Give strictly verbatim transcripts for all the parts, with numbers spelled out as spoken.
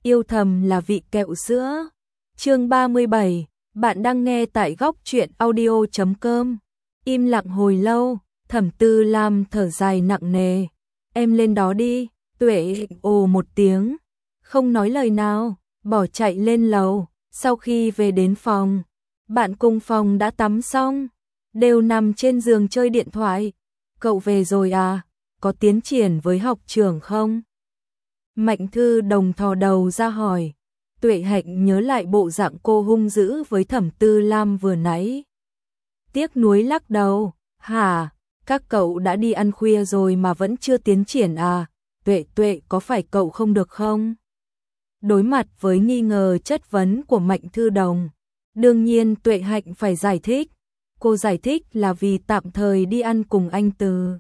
Yêu thầm là vị kẹo sữa. Chương ba mươi bảy, bạn đang nghe tại góc truyện audio chấm com. Im lặng hồi lâu, Thẩm Tư Lam thở dài nặng nề. Em lên đó đi. Tuệ ồ một tiếng, không nói lời nào, bỏ chạy lên lầu. Sau khi về đến phòng, bạn cùng phòng đã tắm xong, đều nằm trên giường chơi điện thoại. Cậu về rồi à? Có tiến triển với học trưởng không? Mạnh Thư Đồng thò đầu ra hỏi. Tuệ Hạnh nhớ lại bộ dạng cô hung dữ với Thẩm Tư Lam vừa nãy. Tiếc nuối lắc đầu. Hả? Các cậu đã đi ăn khuya rồi mà vẫn chưa tiến triển à? Tuệ Tuệ có phải cậu không được không? Đối mặt với nghi ngờ chất vấn của Mạnh Thư Đồng, đương nhiên Tuệ Hạnh phải giải thích. Cô giải thích là vì tạm thời đi ăn cùng anh Từ.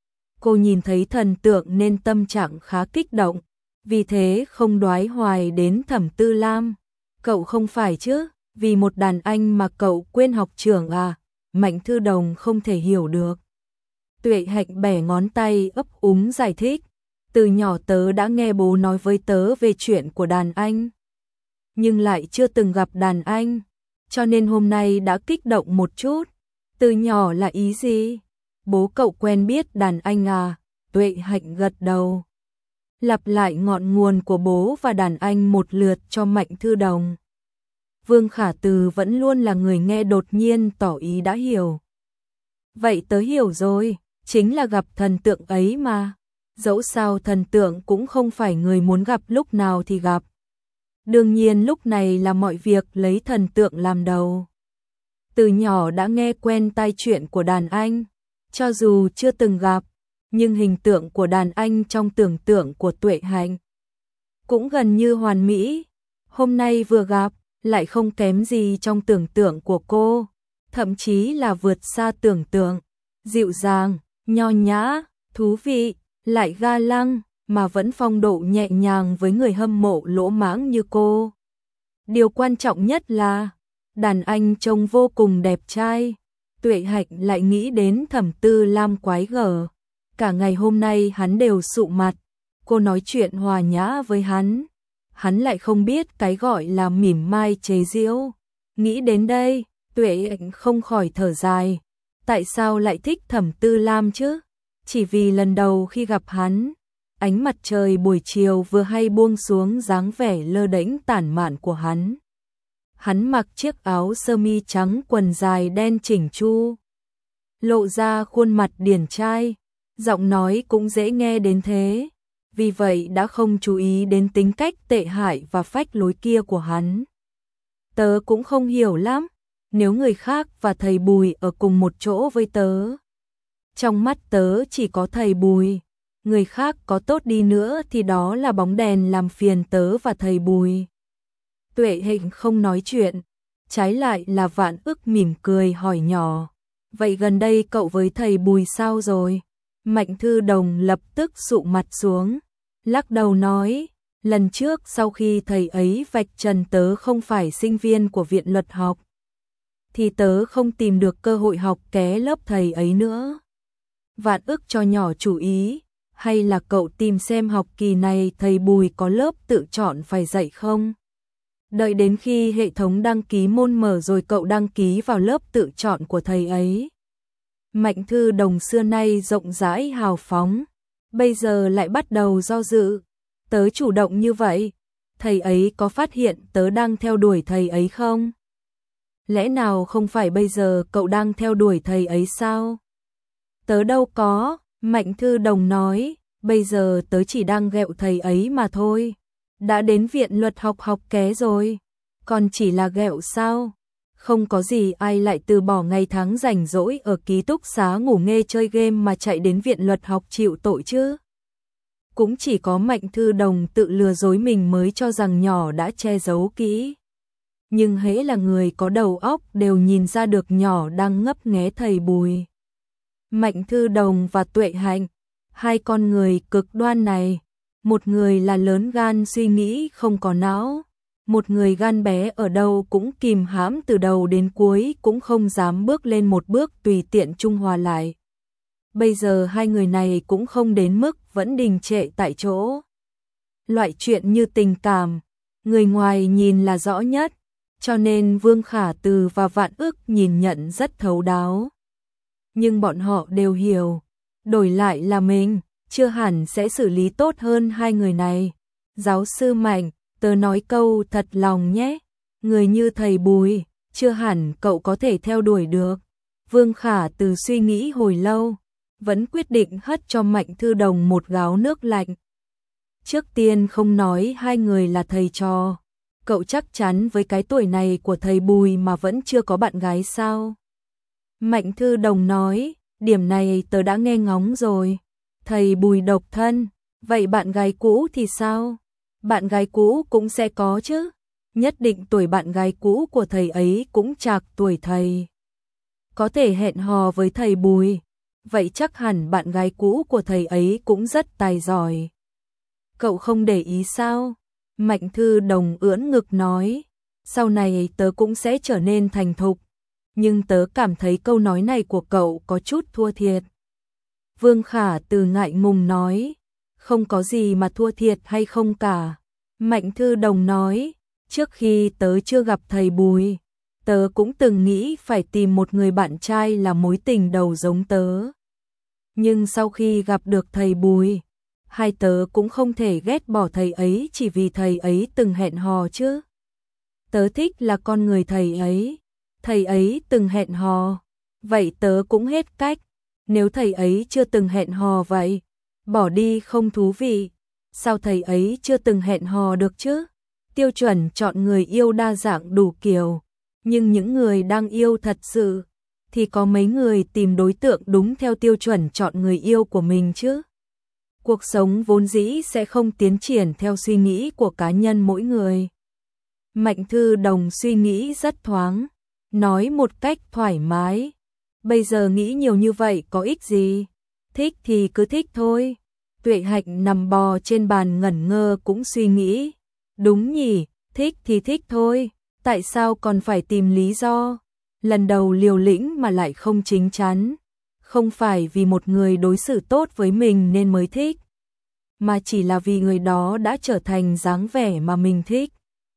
Cô nhìn thấy thần tượng nên tâm trạng khá kích động, vì thế không đoái hoài đến Thẩm Tư Lam. Cậu không phải chứ, vì một đàn anh mà cậu quên học trưởng à? Mạnh Thư Đồng không thể hiểu được. Tuệ Hạnh bẻ ngón tay ấp úng giải thích. Từ nhỏ tớ đã nghe bố nói với tớ về chuyện của đàn anh, nhưng lại chưa từng gặp đàn anh, cho nên hôm nay đã kích động một chút. Từ nhỏ là ý gì? Bố cậu quen biết đàn anh à? Tuệ Hạnh gật đầu, lặp lại ngọn nguồn của bố và đàn anh một lượt cho Mạnh Thư Đồng. Vương Khả Từ vẫn luôn là người nghe, đột nhiên tỏ ý đã hiểu. Vậy tớ hiểu rồi, chính là gặp thần tượng ấy mà. Dẫu sao thần tượng cũng không phải người muốn gặp lúc nào thì gặp. Đương nhiên lúc này là mọi việc lấy thần tượng làm đầu. Từ nhỏ đã nghe quen tai chuyện của đàn anh, cho dù chưa từng gặp, nhưng hình tượng của đàn anh trong tưởng tượng của Tuệ Hạnh cũng gần như hoàn mỹ. Hôm nay vừa gặp, lại không kém gì trong tưởng tượng của cô, thậm chí là vượt xa tưởng tượng. Dịu dàng, nho nhã, thú vị, lại ga lăng, mà vẫn phong độ nhẹ nhàng với người hâm mộ lỗ mãng như cô. Điều quan trọng nhất là, đàn anh trông vô cùng đẹp trai. Tuệ Hạnh lại nghĩ đến Thẩm Tư Lam quái gở. Cả ngày hôm nay hắn đều sụ mặt, cô nói chuyện hòa nhã với hắn, hắn lại không biết cái gọi là mỉm mai chế giễu. Nghĩ đến đây, Tuệ Hạnh không khỏi thở dài. Tại sao lại thích Thẩm Tư Lam chứ? Chỉ vì lần đầu khi gặp hắn, ánh mặt trời buổi chiều vừa hay buông xuống, dáng vẻ lơ đễnh tản mạn của hắn. Hắn mặc chiếc áo sơ mi trắng, quần dài đen chỉnh chu, lộ ra khuôn mặt điển trai, giọng nói cũng dễ nghe đến thế. Vì vậy đã không chú ý đến tính cách tệ hại và phách lối kia của hắn. Tớ cũng không hiểu lắm, nếu người khác và thầy Bùi ở cùng một chỗ với tớ, trong mắt tớ chỉ có thầy Bùi. Người khác có tốt đi nữa thì đó là bóng đèn làm phiền tớ và thầy Bùi. Tuệ Hạnh không nói chuyện, trái lại là Vạn Ức mỉm cười hỏi nhỏ. Vậy gần đây cậu với thầy Bùi sao rồi? Mạnh Thư Đồng lập tức sụ mặt xuống, lắc đầu nói. Lần trước sau khi thầy ấy vạch trần tớ không phải sinh viên của viện luật học, thì tớ không tìm được cơ hội học ké lớp thầy ấy nữa. Vạn Ức cho nhỏ chủ ý, hay là cậu tìm xem học kỳ này thầy Bùi có lớp tự chọn phải dạy không? Đợi đến khi hệ thống đăng ký môn mở rồi cậu đăng ký vào lớp tự chọn của thầy ấy. Mạnh Thư Đồng xưa nay rộng rãi hào phóng, bây giờ lại bắt đầu do dự. Tớ chủ động như vậy, thầy ấy có phát hiện tớ đang theo đuổi thầy ấy không? Lẽ nào không phải bây giờ cậu đang theo đuổi thầy ấy sao? Tớ đâu có, Mạnh Thư Đồng nói, bây giờ tớ chỉ đang ghẹo thầy ấy mà thôi. Đã đến viện luật học học ké rồi, còn chỉ là ghẹo sao? Không có gì ai lại từ bỏ ngày tháng rảnh rỗi ở ký túc xá ngủ nghe chơi game mà chạy đến viện luật học chịu tội chứ. Cũng chỉ có Mạnh Thư Đồng tự lừa dối mình mới cho rằng nhỏ đã che giấu kỹ. Nhưng hễ là người có đầu óc đều nhìn ra được nhỏ đang ngấp nghé thầy Bùi. Mạnh Thư Đồng và Tuệ Hạnh, hai con người cực đoan này, một người là lớn gan suy nghĩ không có não, một người gan bé ở đâu cũng kìm hãm từ đầu đến cuối, cũng không dám bước lên một bước tùy tiện trung hòa lại. Bây giờ hai người này cũng không đến mức vẫn đình trệ tại chỗ. Loại chuyện như tình cảm, người ngoài nhìn là rõ nhất, cho nên Vương Khả Từ và Vạn Ức nhìn nhận rất thấu đáo. Nhưng bọn họ đều hiểu, đổi lại là mình, chưa hẳn sẽ xử lý tốt hơn hai người này. Giáo sư Mạnh, tớ nói câu thật lòng nhé, người như thầy Bùi, chưa hẳn cậu có thể theo đuổi được. Vương Khả Từ suy nghĩ hồi lâu, vẫn quyết định hất cho Mạnh Thư Đồng một gáo nước lạnh. Trước tiên không nói hai người là thầy trò, cậu chắc chắn với cái tuổi này của thầy Bùi mà vẫn chưa có bạn gái sao? Mạnh Thư Đồng nói, điểm này tớ đã nghe ngóng rồi. Thầy Bùi độc thân, vậy bạn gái cũ thì sao? Bạn gái cũ cũng sẽ có chứ. Nhất định tuổi bạn gái cũ của thầy ấy cũng trạc tuổi thầy. Có thể hẹn hò với thầy Bùi, vậy chắc hẳn bạn gái cũ của thầy ấy cũng rất tài giỏi. Cậu không để ý sao? Mạnh Thư Đồng ưỡn ngực nói, sau này tớ cũng sẽ trở nên thành thục, nhưng tớ cảm thấy câu nói này của cậu có chút thua thiệt. Vương Khả Từ ngại ngùng nói, không có gì mà thua thiệt hay không cả. Mạnh Thư Đồng nói, trước khi tớ chưa gặp thầy Bùi, tớ cũng từng nghĩ phải tìm một người bạn trai là mối tình đầu giống tớ. Nhưng sau khi gặp được thầy Bùi, hai tớ cũng không thể ghét bỏ thầy ấy chỉ vì thầy ấy từng hẹn hò chứ. Tớ thích là con người thầy ấy, thầy ấy từng hẹn hò, vậy tớ cũng hết cách. Nếu thầy ấy chưa từng hẹn hò vậy, bỏ đi không thú vị, sao thầy ấy chưa từng hẹn hò được chứ? Tiêu chuẩn chọn người yêu đa dạng đủ kiểu, nhưng những người đang yêu thật sự, thì có mấy người tìm đối tượng đúng theo tiêu chuẩn chọn người yêu của mình chứ? Cuộc sống vốn dĩ sẽ không tiến triển theo suy nghĩ của cá nhân mỗi người. Mạnh Thư Đồng suy nghĩ rất thoáng, nói một cách thoải mái. Bây giờ nghĩ nhiều như vậy có ích gì? Thích thì cứ thích thôi. Tuệ Hạnh nằm bò trên bàn ngẩn ngơ cũng suy nghĩ. Đúng nhỉ, thích thì thích thôi. Tại sao còn phải tìm lý do? Lần đầu liều lĩnh mà lại không chín chắn. Không phải vì một người đối xử tốt với mình nên mới thích, mà chỉ là vì người đó đã trở thành dáng vẻ mà mình thích.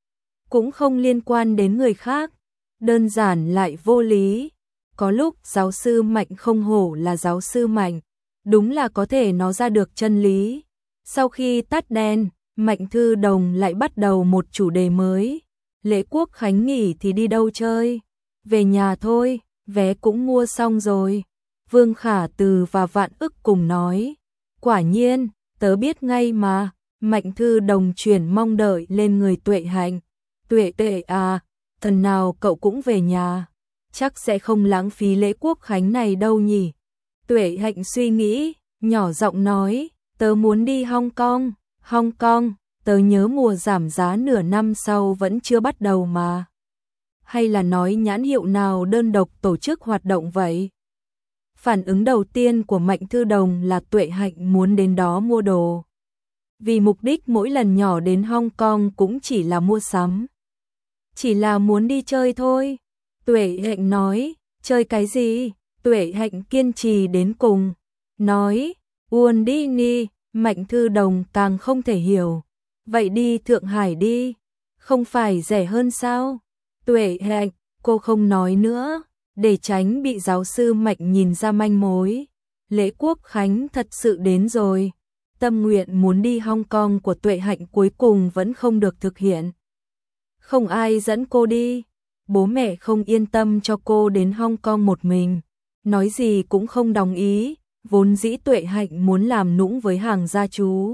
Cũng không liên quan đến người khác, đơn giản lại vô lý. Có lúc giáo sư Mạnh không hổ là giáo sư Mạnh, đúng là có thể nói ra được chân lý. Sau khi tắt đèn, Mạnh Thư Đồng lại bắt đầu một chủ đề mới. Lễ Quốc Khánh nghỉ thì đi đâu chơi? Về nhà thôi, vé cũng mua xong rồi. Vương Khả Từ và Vạn Ức cùng nói. Quả nhiên, tớ biết ngay mà. Mạnh Thư Đồng chuyển mong đợi lên người Tuệ Hạnh. Tuệ Tuệ à, thần nào cậu cũng về nhà. Chắc sẽ không lãng phí lễ Quốc Khánh này đâu nhỉ. Tuệ Hạnh suy nghĩ, nhỏ giọng nói, tớ muốn đi Hong Kong. Hong Kong, tớ nhớ mùa giảm giá nửa năm sau vẫn chưa bắt đầu mà. Hay là nói nhãn hiệu nào đơn độc tổ chức hoạt động vậy? Phản ứng đầu tiên của Mạnh Thư Đồng là Tuệ Hạnh muốn đến đó mua đồ. Vì mục đích mỗi lần nhỏ đến Hong Kong cũng chỉ là mua sắm. Chỉ là muốn đi chơi thôi. Tuệ Hạnh nói, chơi cái gì? Tuệ Hạnh kiên trì đến cùng. Nói, Uông đi ni. Mạnh Thư Đồng càng không thể hiểu. Vậy đi Thượng Hải đi. Không phải rẻ hơn sao? Tuệ Hạnh, cô không nói nữa, để tránh bị giáo sư Mạnh nhìn ra manh mối. Lễ Quốc Khánh thật sự đến rồi. Tâm nguyện muốn đi Hong Kong của Tuệ Hạnh cuối cùng vẫn không được thực hiện. Không ai dẫn cô đi. Bố mẹ không yên tâm cho cô đến Hong Kong một mình. Nói gì cũng không đồng ý. Vốn dĩ Tuệ Hạnh muốn làm nũng với hàng gia chú.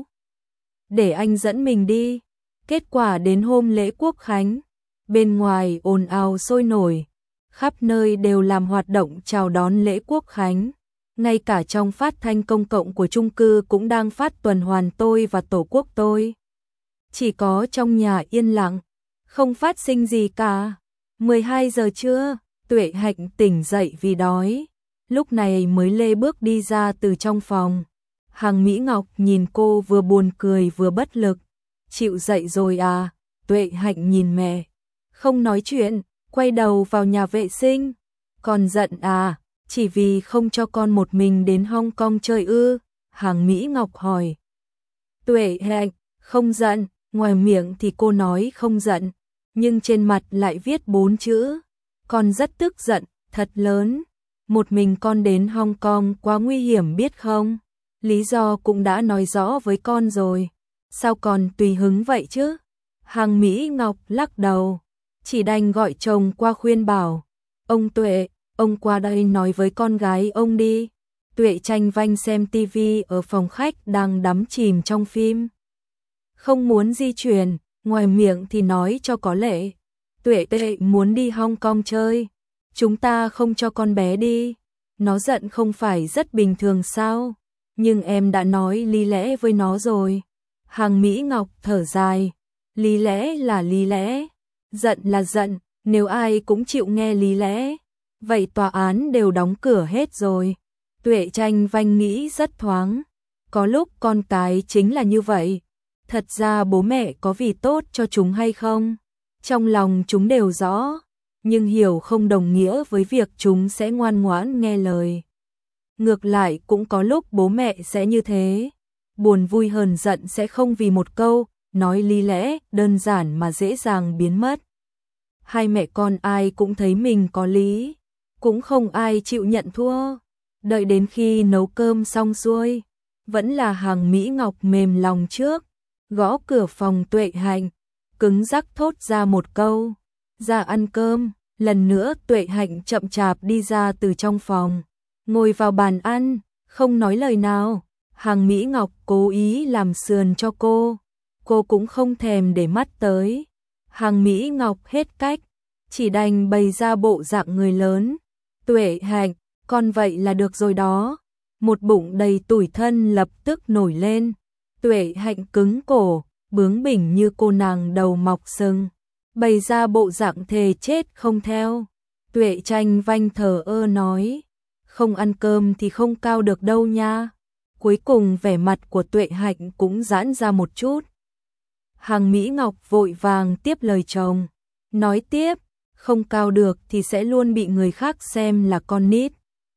Để anh dẫn mình đi. Kết quả đến hôm lễ Quốc Khánh, bên ngoài ồn ào sôi nổi. Khắp nơi đều làm hoạt động chào đón lễ Quốc Khánh. Ngay cả trong phát thanh công cộng của chung cư cũng đang phát tuần hoàn tôi và tổ quốc tôi. Chỉ có trong nhà yên lặng, không phát sinh gì cả. mười hai giờ trưa, Tuệ Hạnh tỉnh dậy vì đói. Lúc này mới lê bước đi ra từ trong phòng. Hằng Mỹ Ngọc nhìn cô vừa buồn cười vừa bất lực. Chịu dậy rồi à? Tuệ Hạnh nhìn mẹ, không nói chuyện, quay đầu vào nhà vệ sinh. Còn giận à? Chỉ vì không cho con một mình đến Hong Kong chơi ư? Hằng Mỹ Ngọc hỏi. Tuệ Hạnh, không giận, Ngoài miệng thì cô nói không giận, nhưng trên mặt lại viết bốn chữ. Con rất tức giận, thật lớn. Một mình con đến Hong Kong quá nguy hiểm biết không? Lý do cũng đã nói rõ với con rồi. Sao còn tùy hứng vậy chứ? Hàng Mỹ Ngọc lắc đầu, chỉ đành gọi chồng qua khuyên bảo. Ông Tuệ, ông qua đây nói với con gái ông đi. Tuệ tranh vanh xem tivi ở phòng khách đang đắm chìm trong phim. Không muốn di chuyển, ngoài miệng thì nói cho có lệ. Tuệ Tuệ muốn đi Hong Kong chơi. Chúng ta không cho con bé đi. Nó giận không phải rất bình thường sao? Nhưng em đã nói lý lẽ với nó rồi. Hàng Mỹ Ngọc thở dài. Lý lẽ là lý lẽ. Giận là giận, nếu ai cũng chịu nghe lý lẽ. Vậy tòa án đều đóng cửa hết rồi. Tuệ tranh vanh nghĩ rất thoáng. Có lúc con cái chính là như vậy. Thật ra bố mẹ có vì tốt cho chúng hay không? Trong lòng chúng đều rõ. Nhưng hiểu không đồng nghĩa với việc chúng sẽ ngoan ngoãn nghe lời. Ngược lại cũng có lúc bố mẹ sẽ như thế. Buồn vui hờn giận sẽ không vì một câu nói lý lẽ đơn giản mà dễ dàng biến mất. Hai mẹ con ai cũng thấy mình có lý, cũng không ai chịu nhận thua. Đợi đến khi nấu cơm xong xuôi, vẫn là Hàng Mỹ Ngọc mềm lòng trước, gõ cửa phòng Tuệ Hạnh, cứng rắc thốt ra một câu, ra ăn cơm. Lần nữa Tuệ Hạnh chậm chạp đi ra từ trong phòng, ngồi vào bàn ăn, không nói lời nào. Hàng Mỹ Ngọc cố ý làm sườn cho cô, cô cũng không thèm để mắt tới. Hàng Mỹ Ngọc hết cách, chỉ đành bày ra bộ dạng người lớn. Tuệ Hạnh, con vậy là được rồi đó. Một bụng đầy tủi thân lập tức nổi lên. Tuệ Hạnh cứng cổ, bướng bỉnh như cô nàng đầu mọc sừng, bày ra bộ dạng thề chết không theo. Tuệ tranh vanh thờ ơ nói, không ăn cơm thì không cao được đâu nha. Cuối cùng vẻ mặt của Tuệ Hạnh cũng giãn ra một chút. Hàng Mỹ Ngọc vội vàng tiếp lời chồng, nói tiếp, không cao được thì sẽ luôn bị người khác xem là con nít.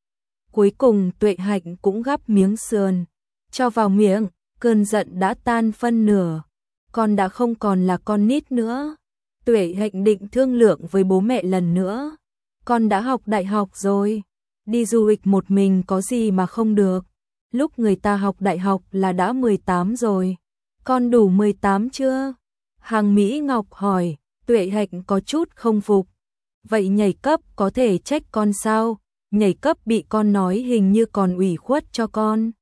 Cuối cùng Tuệ Hạnh cũng gắp miếng sườn, cho vào miệng, cơn giận đã tan phân nửa. Con đã không còn là con nít nữa. Tuệ Hạnh định thương lượng với bố mẹ lần nữa. Con đã học đại học rồi, đi du lịch một mình có gì mà không được. Lúc người ta học đại học là đã mười tám rồi. Con đủ mười tám chưa? Hàng Mỹ Ngọc hỏi. Tuệ Hạnh có chút không phục. Vậy nhảy cấp có thể trách con sao? Nhảy cấp bị con nói hình như còn ủy khuất cho con.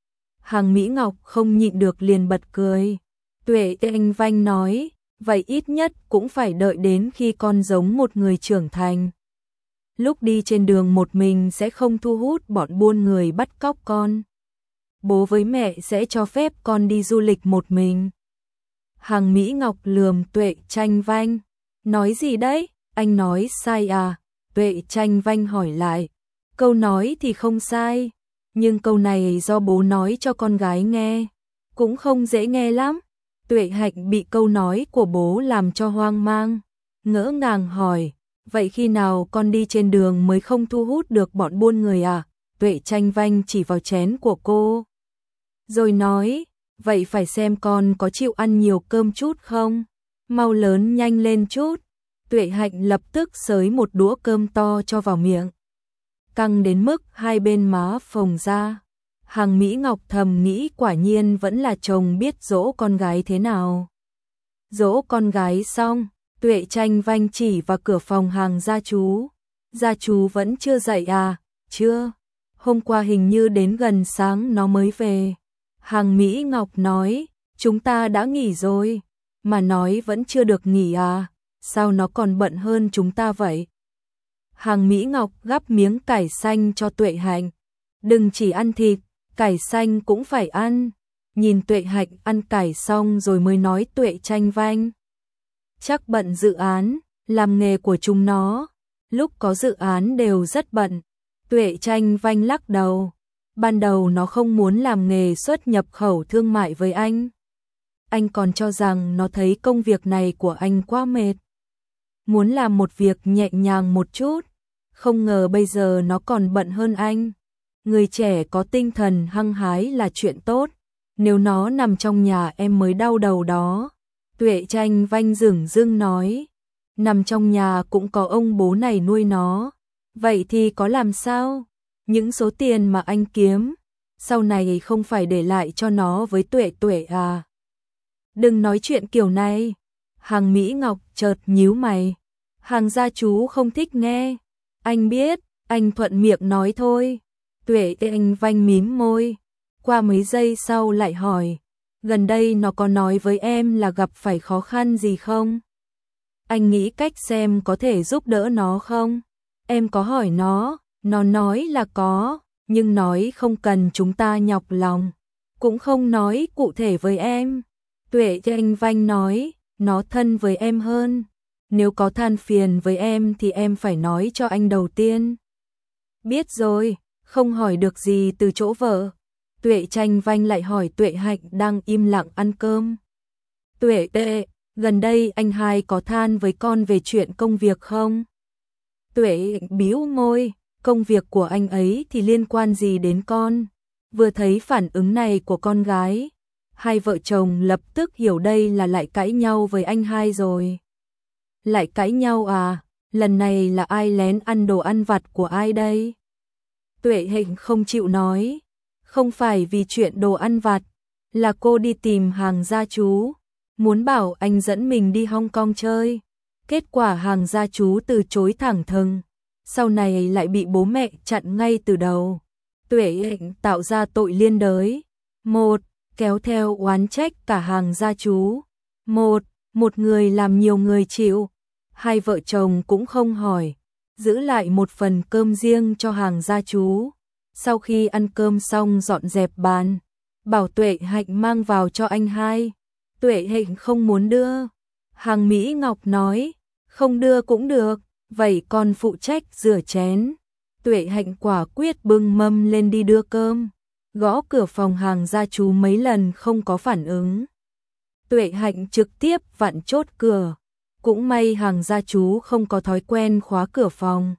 Hàng Mỹ Ngọc không nhịn được liền bật cười. Tuệ Anh Vanh nói, vậy ít nhất cũng phải đợi đến khi con giống một người trưởng thành. Lúc đi trên đường một mình sẽ không thu hút bọn buôn người bắt cóc con. Bố với mẹ sẽ cho phép con đi du lịch một mình. Hàng Mỹ Ngọc lườm Tuệ Tranh Vanh. Nói gì đấy? Anh nói sai à? Tuệ Tranh Vanh hỏi lại. Câu nói thì không sai, nhưng câu này do bố nói cho con gái nghe, cũng không dễ nghe lắm. Tuệ Hạnh bị câu nói của bố làm cho hoang mang, ngỡ ngàng hỏi, vậy khi nào con đi trên đường mới không thu hút được bọn buôn người à? Tuệ Tranh Vanh chỉ vào chén của cô, rồi nói, vậy phải xem con có chịu ăn nhiều cơm chút không? Mau lớn nhanh lên chút. Tuệ Hạnh lập tức xới một đũa cơm to cho vào miệng, căng đến mức hai bên má phồng ra. Hàng Mỹ Ngọc thầm nghĩ quả nhiên vẫn là chồng biết dỗ con gái thế nào. Dỗ con gái xong, Tuệ Tranh Vanh chỉ vào cửa phòng Hàng gia chú. Gia chú vẫn chưa dậy à? Chưa. Hôm qua hình như đến gần sáng nó mới về. Hàng Mỹ Ngọc nói, chúng ta đã nghỉ rồi. Mà nói vẫn chưa được nghỉ à? Sao nó còn bận hơn chúng ta vậy? Hàng Mỹ Ngọc gắp miếng cải xanh cho Tuệ Hạnh. Đừng chỉ ăn thịt, cải xanh cũng phải ăn. Nhìn Tuệ Hạnh ăn cải xong rồi mới nói Tuệ Tranh Vanh. Chắc bận dự án, làm nghề của chúng nó. Lúc có dự án đều rất bận. Tuệ Tranh Vanh lắc đầu. Ban đầu nó không muốn làm nghề xuất nhập khẩu thương mại với anh. Anh còn cho rằng nó thấy công việc này của anh quá mệt. Muốn làm một việc nhẹ nhàng một chút. Không ngờ bây giờ nó còn bận hơn anh. Người trẻ có tinh thần hăng hái là chuyện tốt. Nếu nó nằm trong nhà em mới đau đầu đó. Tuệ Tranh Vanh dửng dưng nói, nằm trong nhà cũng có ông bố này nuôi nó, vậy thì có làm sao? Những số tiền mà anh kiếm, sau này không phải để lại cho nó với Tuệ Tuệ à? Đừng nói chuyện kiểu này. Hàng Mỹ Ngọc chợt nhíu mày. Hàng gia chú không thích nghe. Anh biết, anh thuận miệng nói thôi. Tuệ Tranh Vanh mím môi. Qua mấy giây sau lại hỏi, gần đây nó có nói với em là gặp phải khó khăn gì không? Anh nghĩ cách xem có thể giúp đỡ nó không? Em có hỏi nó, nó nói là có, nhưng nói không cần chúng ta nhọc lòng. Cũng không nói cụ thể với em. Tuệ Tranh Vanh nói, nó thân với em hơn. Nếu có than phiền với em thì em phải nói cho anh đầu tiên. Biết rồi, không hỏi được gì từ chỗ vợ. Tuệ Tranh Vanh lại hỏi Tuệ Hạnh đang im lặng ăn cơm. Tuệ Tệ, gần đây anh hai có than với con về chuyện công việc không? Tuệ bĩu môi, công việc của anh ấy thì liên quan gì đến con? Vừa thấy phản ứng này của con gái, hai vợ chồng lập tức hiểu đây là lại cãi nhau với anh hai rồi. Lại cãi nhau à? Lần này là ai lén ăn đồ ăn vặt của ai đây? Tuệ Hạnh không chịu nói. Không phải vì chuyện đồ ăn vặt, là cô đi tìm Hàng gia chú, muốn bảo anh dẫn mình đi Hong Kong chơi. Kết quả Hàng gia chú từ chối thẳng thừng, sau này lại bị bố mẹ chặn ngay từ đầu. Tuệ Hạnh tạo ra tội liên đới. Một, kéo theo oán trách cả Hàng gia chú. Một, một người làm nhiều người chịu. Hai vợ chồng cũng không hỏi, giữ lại một phần cơm riêng cho Hàng gia chú. Sau khi ăn cơm xong dọn dẹp bàn, bảo Tuệ Hạnh mang vào cho anh hai. Tuệ Hạnh không muốn đưa. Hàng Mỹ Ngọc nói, không đưa cũng được, vậy con phụ trách rửa chén. Tuệ Hạnh quả quyết bưng mâm lên đi đưa cơm. Gõ cửa phòng Hàng gia chú mấy lần không có phản ứng. Tuệ Hạnh trực tiếp vặn chốt cửa. Cũng may Hàng gia chú không có thói quen khóa cửa phòng.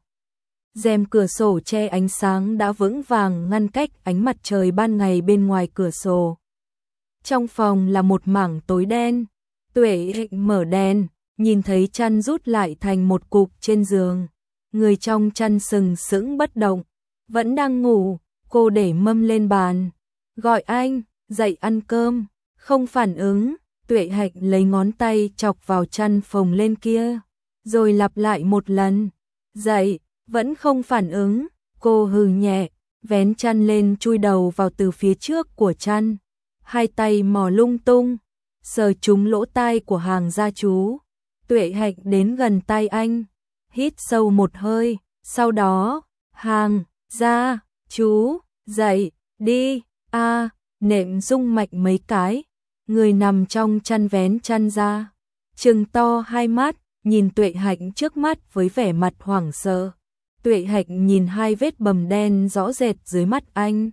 Rèm cửa sổ che ánh sáng đã vững vàng ngăn cách ánh mặt trời ban ngày bên ngoài cửa sổ. Trong phòng là một mảng tối đen. Tuệ Hạnh mở đèn, nhìn thấy chăn rút lại thành một cục trên giường. Người trong chăn sừng sững bất động, vẫn đang ngủ. Cô để mâm lên bàn, gọi anh, dậy ăn cơm. Không phản ứng. Tuệ Hạnh lấy ngón tay chọc vào chăn phồng lên kia, rồi lặp lại một lần, dậy. Vẫn không phản ứng, cô hừ nhẹ, vén chăn lên chui đầu vào từ phía trước của chăn. Hai tay mò lung tung, sờ trúng lỗ tai của Hàng gia chú. Tuệ Hạnh đến gần tai anh, hít sâu một hơi, sau đó, Hàng gia chú, dậy, đi, a à, nệm rung mạnh mấy cái, người nằm trong chăn vén chăn ra, trừng to hai mắt, nhìn Tuệ Hạnh trước mắt với vẻ mặt hoảng sợ. Tuệ Hạnh nhìn hai vết bầm đen rõ rệt dưới mắt anh,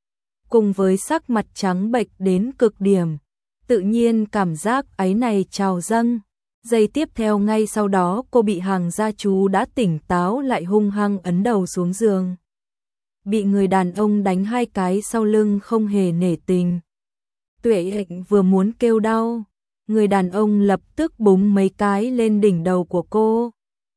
cùng với sắc mặt trắng bệch đến cực điểm, tự nhiên cảm giác áy này trào dâng. Giây tiếp theo ngay sau đó cô bị Hàng gia chú đã tỉnh táo lại hung hăng ấn đầu xuống giường. Bị người đàn ông đánh hai cái sau lưng không hề nể tình. Tuệ Hạnh vừa muốn kêu đau, người đàn ông lập tức búng mấy cái lên đỉnh đầu của cô.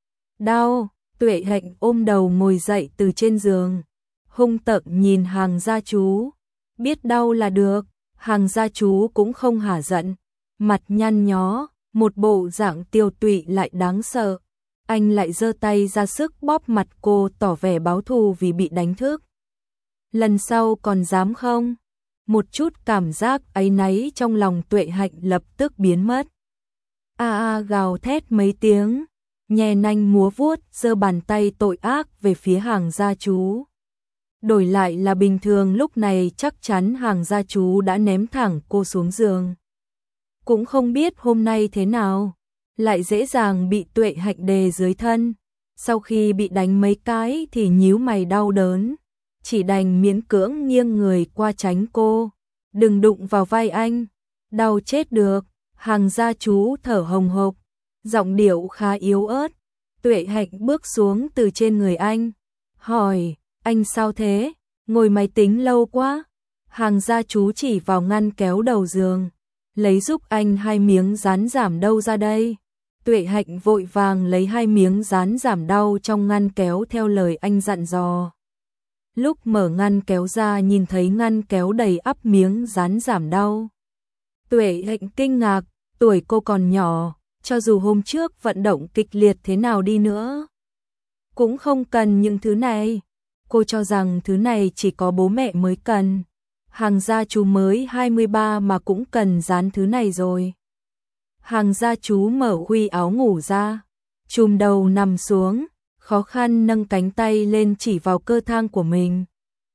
Đau. Tuệ Hạnh ôm đầu ngồi dậy từ trên giường, hung tợn nhìn Hàng gia chú. Biết đau là được. Hàng gia chú cũng không hả giận, mặt nhăn nhó, một bộ dạng tiêu tụy lại đáng sợ. Anh lại giơ tay ra sức bóp mặt cô, tỏ vẻ báo thù vì bị đánh thức. Lần sau còn dám không? Một chút cảm giác áy náy trong lòng Tuệ Hạnh lập tức biến mất. A a gào thét mấy tiếng, nhe nanh múa vuốt, giơ bàn tay tội ác về phía Hàng gia chú. Đổi lại là bình thường lúc này chắc chắn Hàng gia chú đã ném thẳng cô xuống giường. Cũng không biết hôm nay thế nào, lại dễ dàng bị Tuệ Hạnh đè dưới thân. Sau khi bị đánh mấy cái thì nhíu mày đau đớn, chỉ đành miễn cưỡng nghiêng người qua tránh cô. Đừng đụng vào vai anh, đau chết được. Hàng gia chú thở hồng hộc, giọng điệu khá yếu ớt. Tuệ Hạnh bước xuống từ trên người anh, hỏi, anh sao thế, ngồi máy tính lâu quá. Hàng gia chú chỉ vào ngăn kéo đầu giường, lấy giúp anh hai miếng dán giảm đau ra đây. Tuệ Hạnh vội vàng lấy hai miếng dán giảm đau trong ngăn kéo theo lời anh dặn dò. Lúc mở ngăn kéo ra nhìn thấy ngăn kéo đầy ắp miếng dán giảm đau. Tuệ Hạnh kinh ngạc, tuổi cô còn nhỏ, cho dù hôm trước vận động kịch liệt thế nào đi nữa, cũng không cần những thứ này. Cô cho rằng thứ này chỉ có bố mẹ mới cần. Hàng gia chú mới hai mươi ba mà cũng cần dán thứ này rồi. Hàng gia chú mở khuy áo ngủ ra, chùm đầu nằm xuống, khó khăn nâng cánh tay lên chỉ vào cơ thang của mình.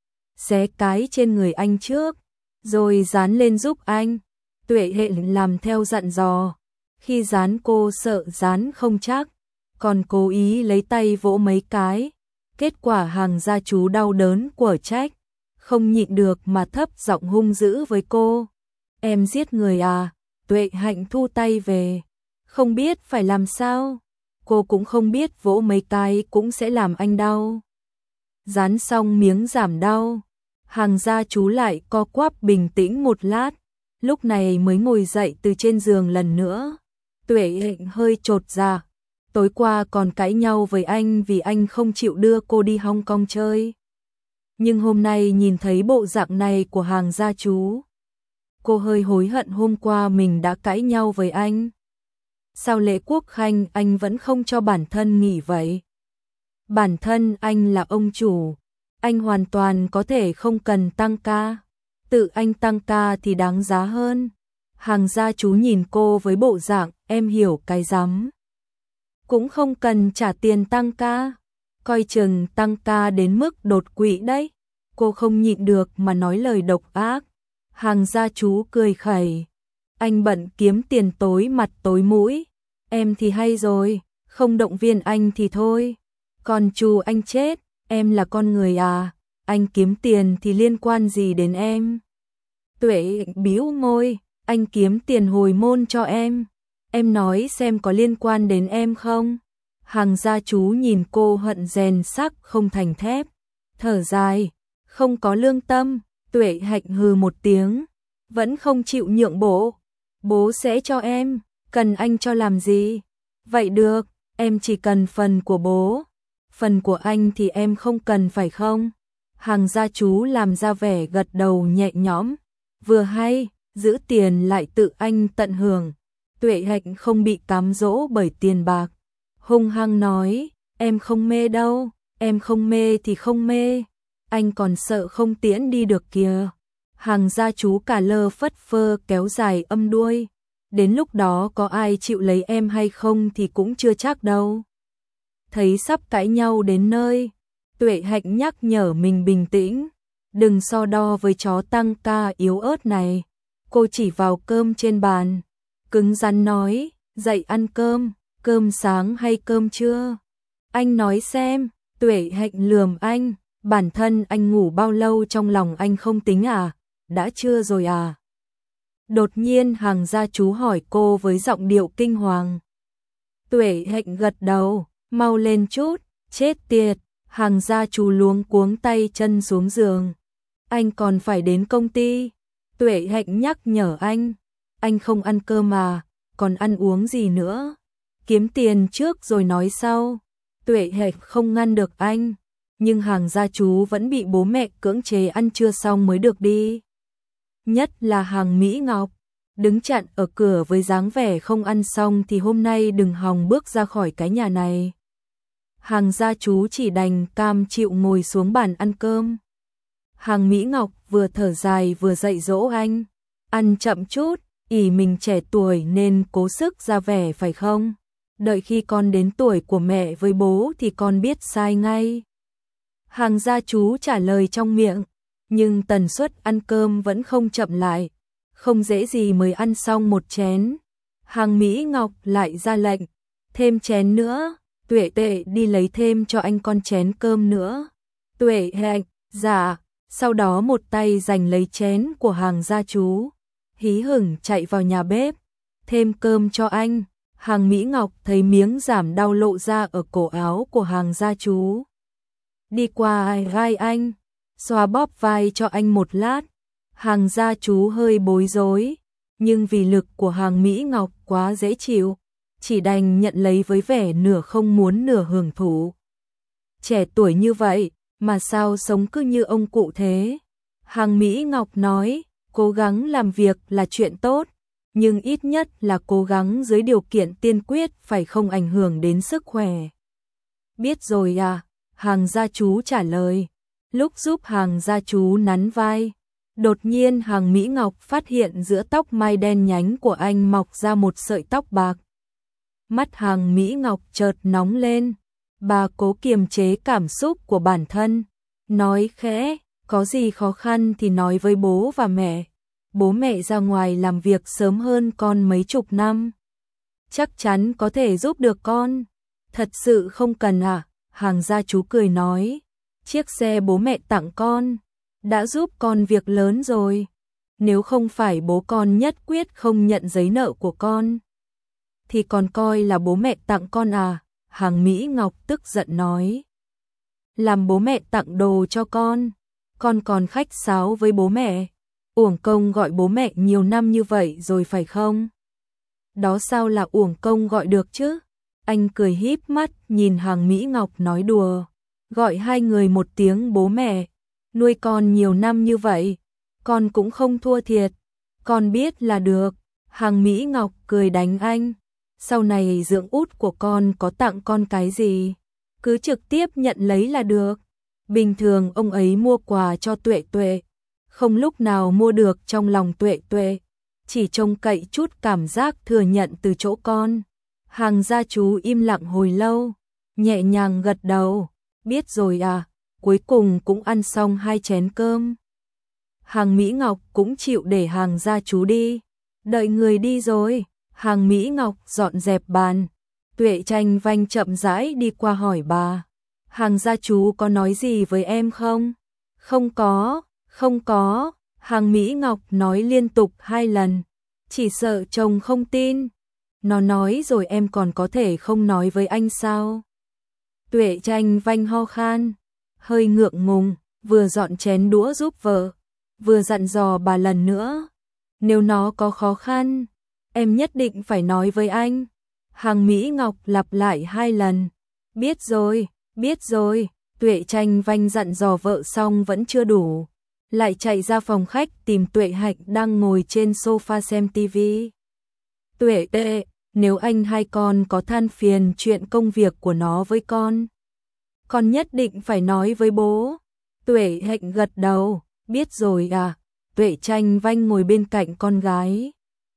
Xé cái trên người anh trước, rồi dán lên giúp anh. Tuệ Hạnh làm theo dặn dò. Khi dán cô sợ dán không chắc, còn cố ý lấy tay vỗ mấy cái. Kết quả hàng gia chú đau đớn quở trách, không nhịn được mà thấp giọng hung dữ với cô. Em giết người à? Tuệ Hạnh thu tay về, không biết phải làm sao. Cô cũng không biết vỗ mấy cái cũng sẽ làm anh đau. Dán xong miếng giảm đau, hàng gia chú lại co quắp bình tĩnh một lát, lúc này mới ngồi dậy từ trên giường lần nữa. Tuệ Hạnh hơi chột dạ, tối qua còn cãi nhau với anh vì anh không chịu đưa cô đi Hong Kong chơi. Nhưng hôm nay nhìn thấy bộ dạng này của hàng gia chú, cô hơi hối hận hôm qua mình đã cãi nhau với anh. Sao lễ quốc khanh anh vẫn không cho bản thân nghỉ vậy? Bản thân anh là ông chủ, anh hoàn toàn có thể không cần tăng ca. Tự anh tăng ca thì đáng giá hơn. Hàng gia chú nhìn cô với bộ dạng em hiểu cái rắm. Cũng không cần trả tiền tăng ca, coi chừng tăng ca đến mức đột quỵ đấy. Cô không nhịn được mà nói lời độc ác. Hàng gia chú cười khẩy, anh bận kiếm tiền tối mặt tối mũi, em thì hay rồi, không động viên anh thì thôi. Còn chú anh chết, em là con người à, anh kiếm tiền thì liên quan gì đến em? Tuệ bĩu môi, anh kiếm tiền hồi môn cho em, em nói xem có liên quan đến em không? Hàng gia chú nhìn cô hận rèn sắc không thành thép, thở dài, không có lương tâm. Tuệ Hạnh hừ một tiếng, vẫn không chịu nhượng bộ. Bố sẽ cho em, cần anh cho làm gì? Vậy được, em chỉ cần phần của bố, phần của anh thì em không cần phải không? Hàng gia chú làm ra vẻ gật đầu nhẹ nhõm, vừa hay, giữ tiền lại tự anh tận hưởng. Tuệ Hạnh không bị cám dỗ bởi tiền bạc, hung hăng nói, em không mê đâu, em không mê thì không mê. Anh còn sợ không tiễn đi được kìa. Hàng gia chú cả lơ phất phơ kéo dài âm đuôi. Đến lúc đó có ai chịu lấy em hay không thì cũng chưa chắc đâu. Thấy sắp cãi nhau đến nơi, Tuệ Hạnh nhắc nhở mình bình tĩnh. Đừng so đo với chó tăng ca yếu ớt này. Cô chỉ vào cơm trên bàn, cứng rắn nói, dậy ăn cơm, cơm sáng hay cơm trưa? Anh nói xem. Tuệ Hạnh lườm anh. Bản thân anh ngủ bao lâu trong lòng anh không tính à? Đã trưa rồi à? Đột nhiên hàng gia chú hỏi cô với giọng điệu kinh hoàng. Tuệ Hạnh gật đầu, mau lên chút, chết tiệt. Hàng gia chú luống cuống tay chân xuống giường. Anh còn phải đến công ty. Tuệ Hạnh nhắc nhở anh. Anh không ăn cơm mà, còn ăn uống gì nữa? Kiếm tiền trước rồi nói sau. Tuệ Hạnh không ngăn được anh. Nhưng hàng gia chú vẫn bị bố mẹ cưỡng chế ăn trưa xong mới được đi. Nhất là hàng Mỹ Ngọc, đứng chặn ở cửa với dáng vẻ không ăn xong thì hôm nay đừng hòng bước ra khỏi cái nhà này. Hàng gia chú chỉ đành cam chịu ngồi xuống bàn ăn cơm. Hàng Mỹ Ngọc vừa thở dài vừa dạy dỗ anh. Ăn chậm chút, ỷ mình trẻ tuổi nên cố sức ra vẻ phải không? Đợi khi con đến tuổi của mẹ với bố thì con biết sai ngay. Hàng gia chú trả lời trong miệng, nhưng tần suất ăn cơm vẫn không chậm lại, không dễ gì mới ăn xong một chén. Hàng Mỹ Ngọc lại ra lệnh, thêm chén nữa. Tuệ Tệ đi lấy thêm cho anh con chén cơm nữa. Tuệ Hạnh, dạ, sau đó một tay giành lấy chén của hàng gia chú, hí hửng chạy vào nhà bếp, thêm cơm cho anh. Hàng Mỹ Ngọc thấy miếng giảm đau lộ ra ở cổ áo của hàng gia chú. Đi qua vai anh, xoa bóp vai cho anh một lát. Hàng gia chú hơi bối rối, nhưng vì lực của Hàng Mỹ Ngọc quá dễ chịu, chỉ đành nhận lấy với vẻ nửa không muốn nửa hưởng thụ. Trẻ tuổi như vậy, mà sao sống cứ như ông cụ thế? Hàng Mỹ Ngọc nói, cố gắng làm việc là chuyện tốt, nhưng ít nhất là cố gắng dưới điều kiện tiên quyết phải không ảnh hưởng đến sức khỏe. Biết rồi à, Hàng gia chú trả lời. Lúc giúp Hàng gia chú nắn vai, đột nhiên Hàng Mỹ Ngọc phát hiện giữa tóc mai đen nhánh của anh mọc ra một sợi tóc bạc. Mắt Hàng Mỹ Ngọc chợt nóng lên, bà cố kiềm chế cảm xúc của bản thân, nói khẽ, có gì khó khăn thì nói với bố và mẹ. Bố mẹ ra ngoài làm việc sớm hơn con mấy chục năm, chắc chắn có thể giúp được con. Thật sự không cần à? Hàng gia chú cười nói, chiếc xe bố mẹ tặng con đã giúp con việc lớn rồi. Nếu không phải bố con nhất quyết không nhận giấy nợ của con, thì còn coi là bố mẹ tặng con à? Hàng Mỹ Ngọc tức giận nói, làm bố mẹ tặng đồ cho con, con còn khách sáo với bố mẹ, uổng công gọi bố mẹ nhiều năm như vậy rồi phải không? Đó sao là uổng công gọi được chứ? Anh cười híp mắt nhìn Hàng Mỹ Ngọc nói đùa, gọi hai người một tiếng bố mẹ, nuôi con nhiều năm như vậy, con cũng không thua thiệt, con biết là được. Hàng Mỹ Ngọc cười đánh anh, sau này dưỡng út của con có tặng con cái gì, cứ trực tiếp nhận lấy là được. Bình thường ông ấy mua quà cho Tuệ Tuệ, không lúc nào mua được trong lòng Tuệ Tuệ, chỉ trông cậy chút cảm giác thừa nhận từ chỗ con. Hàng gia chú im lặng hồi lâu, nhẹ nhàng gật đầu, biết rồi à, cuối cùng cũng ăn xong hai chén cơm. Hàng Mỹ Ngọc cũng chịu để Hàng gia chú đi. Đợi người đi rồi, Hàng Mỹ Ngọc dọn dẹp bàn. Tuệ Tranh Vanh chậm rãi đi qua hỏi bà, Hàng gia chú có nói gì với em không? Không có, không có, Hàng Mỹ Ngọc nói liên tục hai lần, chỉ sợ chồng không tin. Nó nói rồi em còn có thể không nói với anh sao? Tuệ Tranh Vanh ho khan, hơi ngượng ngùng, vừa dọn chén đũa giúp vợ, vừa dặn dò bà lần nữa, nếu nó có khó khăn, em nhất định phải nói với anh. Hàng Mỹ Ngọc lặp lại hai lần, biết rồi, biết rồi. Tuệ Tranh Vanh dặn dò vợ xong vẫn chưa đủ, lại chạy ra phòng khách tìm Tuệ Hạnh đang ngồi trên sofa xem tivi. Tuệ Tệ, nếu anh hai con có than phiền chuyện công việc của nó với con, con nhất định phải nói với bố. Tuệ Hạnh gật đầu, biết rồi à. Tuệ Tranh Vanh ngồi bên cạnh con gái.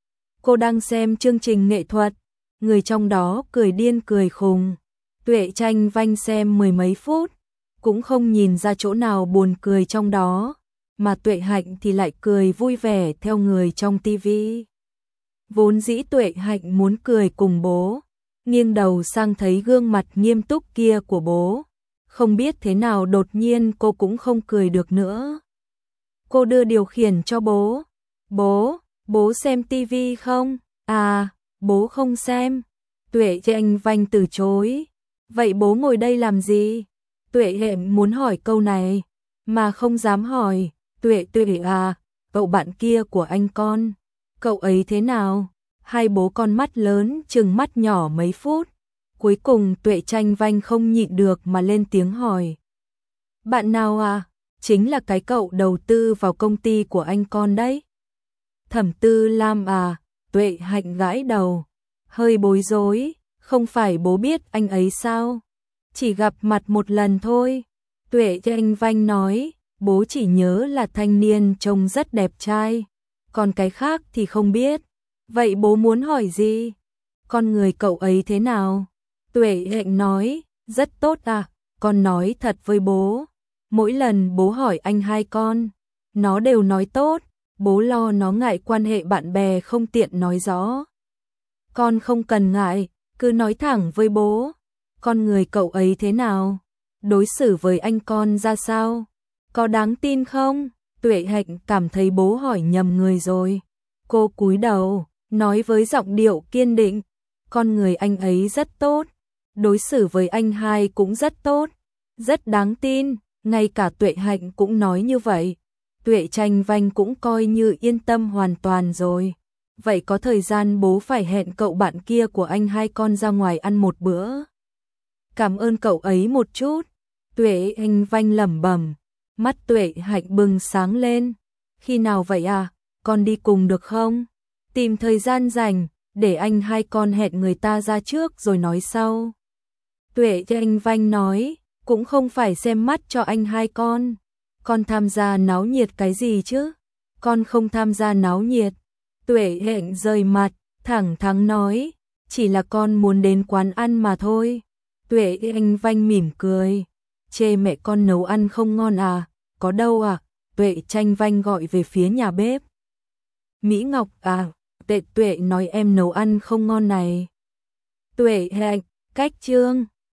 Cô đang xem chương trình nghệ thuật, người trong đó cười điên cười khùng. Tuệ Tranh Vanh xem mười mấy phút, cũng không nhìn ra chỗ nào buồn cười trong đó, mà Tuệ Hạnh thì lại cười vui vẻ theo người trong tivi. Vốn dĩ Tuệ Hạnh muốn cười cùng bố, nghiêng đầu sang thấy gương mặt nghiêm túc kia của bố, không biết thế nào đột nhiên cô cũng không cười được nữa. Cô đưa điều khiển cho bố. Bố, bố xem tivi không? À, bố không xem. Tuệ Tranh Vanh từ chối. Vậy bố ngồi đây làm gì? Tuệ Hạnh muốn hỏi câu này, mà không dám hỏi. Tuệ Tuệ à, cậu bạn kia của anh con, cậu ấy thế nào? Hai bố con mắt lớn chừng mắt nhỏ mấy phút. Cuối cùng Tuệ Tranh Vanh không nhịn được mà lên tiếng hỏi. Bạn nào à? Chính là cái cậu đầu tư vào công ty của anh con đấy. Thẩm Tư Lam à? Tuệ Hạnh gãi đầu, hơi bối rối, không phải bố biết anh ấy sao? Chỉ gặp mặt một lần thôi. Tuệ Tranh Vanh nói, bố chỉ nhớ là thanh niên trông rất đẹp trai, còn cái khác thì không biết. Vậy bố muốn hỏi gì? Con người cậu ấy thế nào? Tuệ Hạnh nói, rất tốt à, con nói thật với bố. Mỗi lần bố hỏi anh hai con, nó đều nói tốt, bố lo nó ngại quan hệ bạn bè không tiện nói rõ. Con không cần ngại, cứ nói thẳng với bố. Con người cậu ấy thế nào? Đối xử với anh con ra sao? Có đáng tin không? Tuệ Hạnh cảm thấy bố hỏi nhầm người rồi. Cô cúi đầu, nói với giọng điệu kiên định, con người anh ấy rất tốt, đối xử với anh hai cũng rất tốt, rất đáng tin. Ngay cả Tuệ Hạnh cũng nói như vậy. Tuệ Tranh Vanh cũng coi như yên tâm hoàn toàn rồi. vậy có thời gian bố phải hẹn cậu bạn kia của anh hai con ra ngoài ăn một bữa. Cảm ơn cậu ấy một chút. Tuệ Anh Vanh lẩm bẩm, mắt Tuệ Hạnh bừng sáng lên. Khi nào vậy à, con đi cùng được không? Tìm thời gian rảnh, để anh hai con hẹn người ta ra trước rồi nói sau. Tuệ Anh Vanh nói, cũng không phải xem mắt cho anh hai con. Con tham gia náo nhiệt cái gì chứ? Con không tham gia náo nhiệt. Tuệ Hạnh rời mặt, thẳng thắn nói, chỉ là con muốn đến quán ăn mà thôi. Tuệ Anh Vanh mỉm cười, chê mẹ con nấu ăn không ngon à, có đâu à, Tuệ Tranh Vanh gọi về phía nhà bếp. Mỹ Ngọc à, Tệ Tuệ nói em nấu ăn không ngon này. Tuệ Hạnh, cách chương.